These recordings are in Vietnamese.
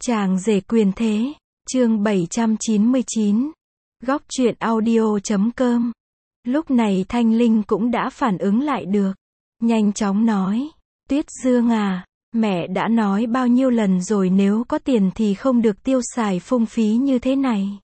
Chàng rể quyền thế, chương 799. Góc truyện audio.com. Lúc này Thanh Linh cũng đã phản ứng lại được. Nhanh chóng nói, Tuyết Dương à, mẹ đã nói bao nhiêu lần rồi nếu có tiền thì không được tiêu xài phung phí như thế này.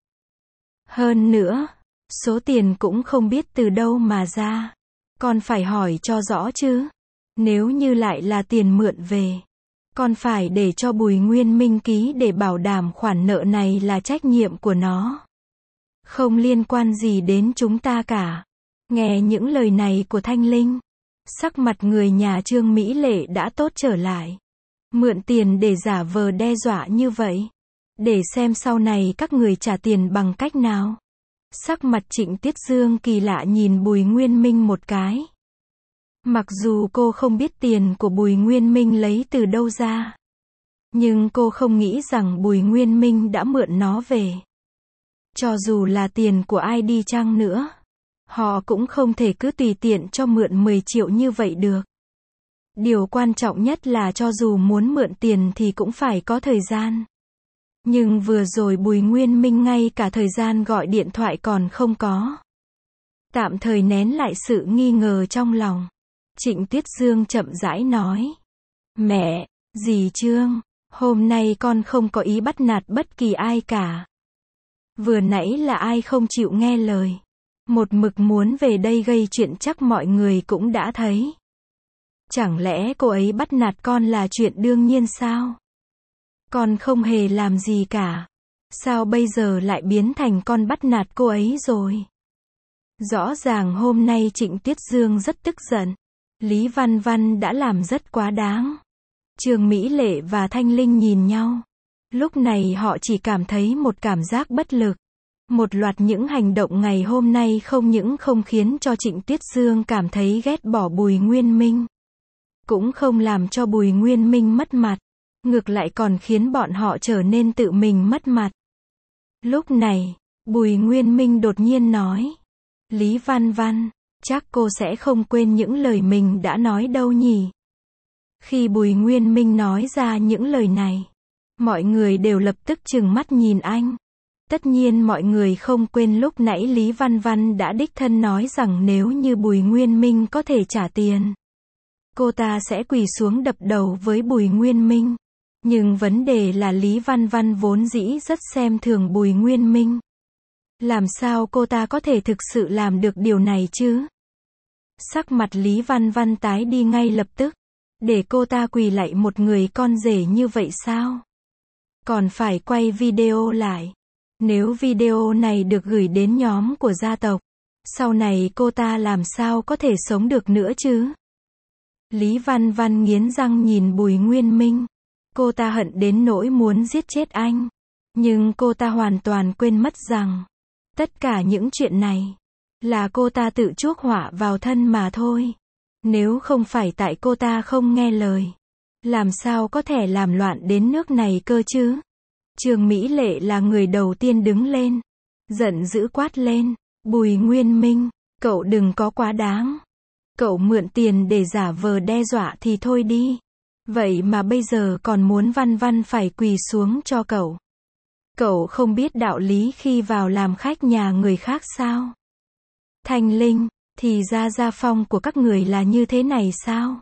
Hơn nữa, số tiền cũng không biết từ đâu mà ra. Con phải hỏi cho rõ chứ. Nếu như lại là tiền mượn về, con phải để cho Bùi Nguyên Minh ký để bảo đảm khoản nợ này là trách nhiệm của nó. Không liên quan gì đến chúng ta cả. Nghe những lời này của Thanh Linh, sắc mặt người nhà Trương Mỹ Lệ đã tốt trở lại. Mượn tiền để giả vờ đe dọa như vậy, để xem sau này các người trả tiền bằng cách nào. Sắc mặt Trịnh Tiết Dương kỳ lạ nhìn Bùi Nguyên Minh một cái. Mặc dù cô không biết tiền của Bùi Nguyên Minh lấy từ đâu ra, nhưng cô không nghĩ rằng Bùi Nguyên Minh đã mượn nó về. Cho dù là tiền của ai đi chăng nữa, họ cũng không thể cứ tùy tiện cho mượn 10 triệu như vậy được. Điều quan trọng nhất là cho dù muốn mượn tiền thì cũng phải có thời gian. Nhưng vừa rồi Bùi Nguyên Minh ngay cả thời gian gọi điện thoại còn không có. Tạm thời nén lại sự nghi ngờ trong lòng, Trịnh Tiết Dương chậm rãi nói. Mẹ, dì Trương, hôm nay con không có ý bắt nạt bất kỳ ai cả. Vừa nãy là ai không chịu nghe lời, một mực muốn về đây gây chuyện chắc mọi người cũng đã thấy. Chẳng lẽ cô ấy bắt nạt con là chuyện đương nhiên sao? Con không hề làm gì cả. Sao bây giờ lại biến thành con bắt nạt cô ấy rồi? Rõ ràng hôm nay Trịnh Tiết Dương rất tức giận. Lý Văn Văn đã làm rất quá đáng. Trương Mỹ Lệ và Thanh Linh nhìn nhau. Lúc này họ chỉ cảm thấy một cảm giác bất lực. Một loạt những hành động ngày hôm nay không những không khiến cho Trịnh Tiết Dương cảm thấy ghét bỏ Bùi Nguyên Minh, cũng không làm cho Bùi Nguyên Minh mất mặt, ngược lại còn khiến bọn họ trở nên tự mình mất mặt. Lúc này, Bùi Nguyên Minh đột nhiên nói, Lý Văn Văn, chắc cô sẽ không quên những lời mình đã nói đâu nhỉ? Khi Bùi Nguyên Minh nói ra những lời này, mọi người đều lập tức trừng mắt nhìn anh. Tất nhiên mọi người không quên lúc nãy Lý Văn Văn đã đích thân nói rằng nếu như Bùi Nguyên Minh có thể trả tiền, cô ta sẽ quỳ xuống đập đầu với Bùi Nguyên Minh. Nhưng vấn đề là Lý Văn Văn vốn dĩ rất xem thường Bùi Nguyên Minh. Làm sao cô ta có thể thực sự làm được điều này chứ? Sắc mặt Lý Văn Văn tái đi ngay lập tức. Để cô ta quỳ lại một người con rể như vậy sao? Còn phải quay video lại. Nếu video này được gửi đến nhóm của gia tộc, sau này cô ta làm sao có thể sống được nữa chứ? Lý Văn Văn nghiến răng nhìn Bùi Nguyên Minh. Cô ta hận đến nỗi muốn giết chết anh. Nhưng cô ta hoàn toàn quên mất rằng, tất cả những chuyện này, là cô ta tự chuốc họa vào thân mà thôi. Nếu không phải tại cô ta không nghe lời, làm sao có thể làm loạn đến nước này cơ chứ? Trương Mỹ Lệ là người đầu tiên đứng lên, giận dữ quát lên, Bùi Nguyên Minh, cậu đừng có quá đáng. Cậu mượn tiền để giả vờ đe dọa thì thôi đi. Vậy mà bây giờ còn muốn Văn Văn phải quỳ xuống cho cậu. Cậu không biết đạo lý khi vào làm khách nhà người khác sao? Thanh Linh, thì ra gia phong của các người là như thế này sao?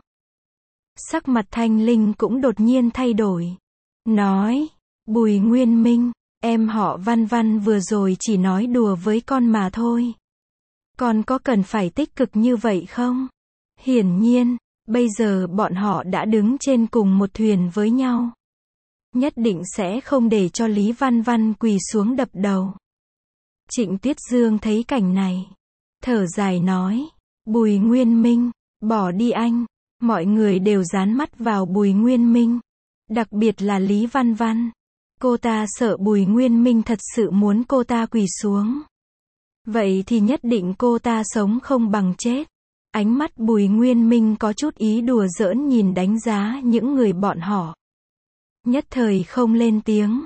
Sắc mặt Thanh Linh cũng đột nhiên thay đổi. Nói, Bùi Nguyên Minh, em họ Văn Văn vừa rồi chỉ nói đùa với con mà thôi. Con có cần phải tích cực như vậy không? Hiển nhiên, bây giờ bọn họ đã đứng trên cùng một thuyền với nhau. Nhất định sẽ không để cho Lý Văn Văn quỳ xuống đập đầu. Trịnh Tiết Dương thấy cảnh này, thở dài nói, Bùi Nguyên Minh, bỏ đi anh. Mọi người đều dán mắt vào Bùi Nguyên Minh, đặc biệt là Lý Văn Văn. Cô ta sợ Bùi Nguyên Minh thật sự muốn cô ta quỳ xuống. Vậy thì nhất định cô ta sống không bằng chết. Ánh mắt Bùi Nguyên Minh có chút ý đùa giỡn nhìn đánh giá những người bọn họ. Nhất thời không lên tiếng.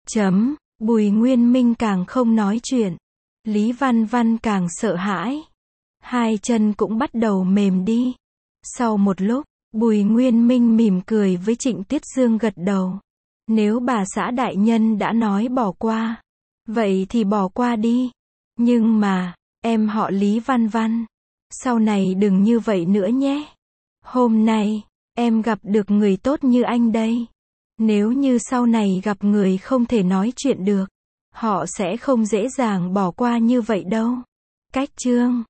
Bùi Nguyên Minh càng không nói chuyện. Lý Văn Văn càng sợ hãi. Hai chân cũng bắt đầu mềm đi. Sau một lúc, Bùi Nguyên Minh mỉm cười với Trịnh Tiết Dương gật đầu. Nếu bà xã đại nhân đã nói bỏ qua, vậy thì bỏ qua đi. Nhưng mà, em họ Lý Văn Văn, sau này đừng như vậy nữa nhé. Hôm nay, em gặp được người tốt như anh đây. Nếu như sau này gặp người không thể nói chuyện được, họ sẽ không dễ dàng bỏ qua như vậy đâu. Cách chương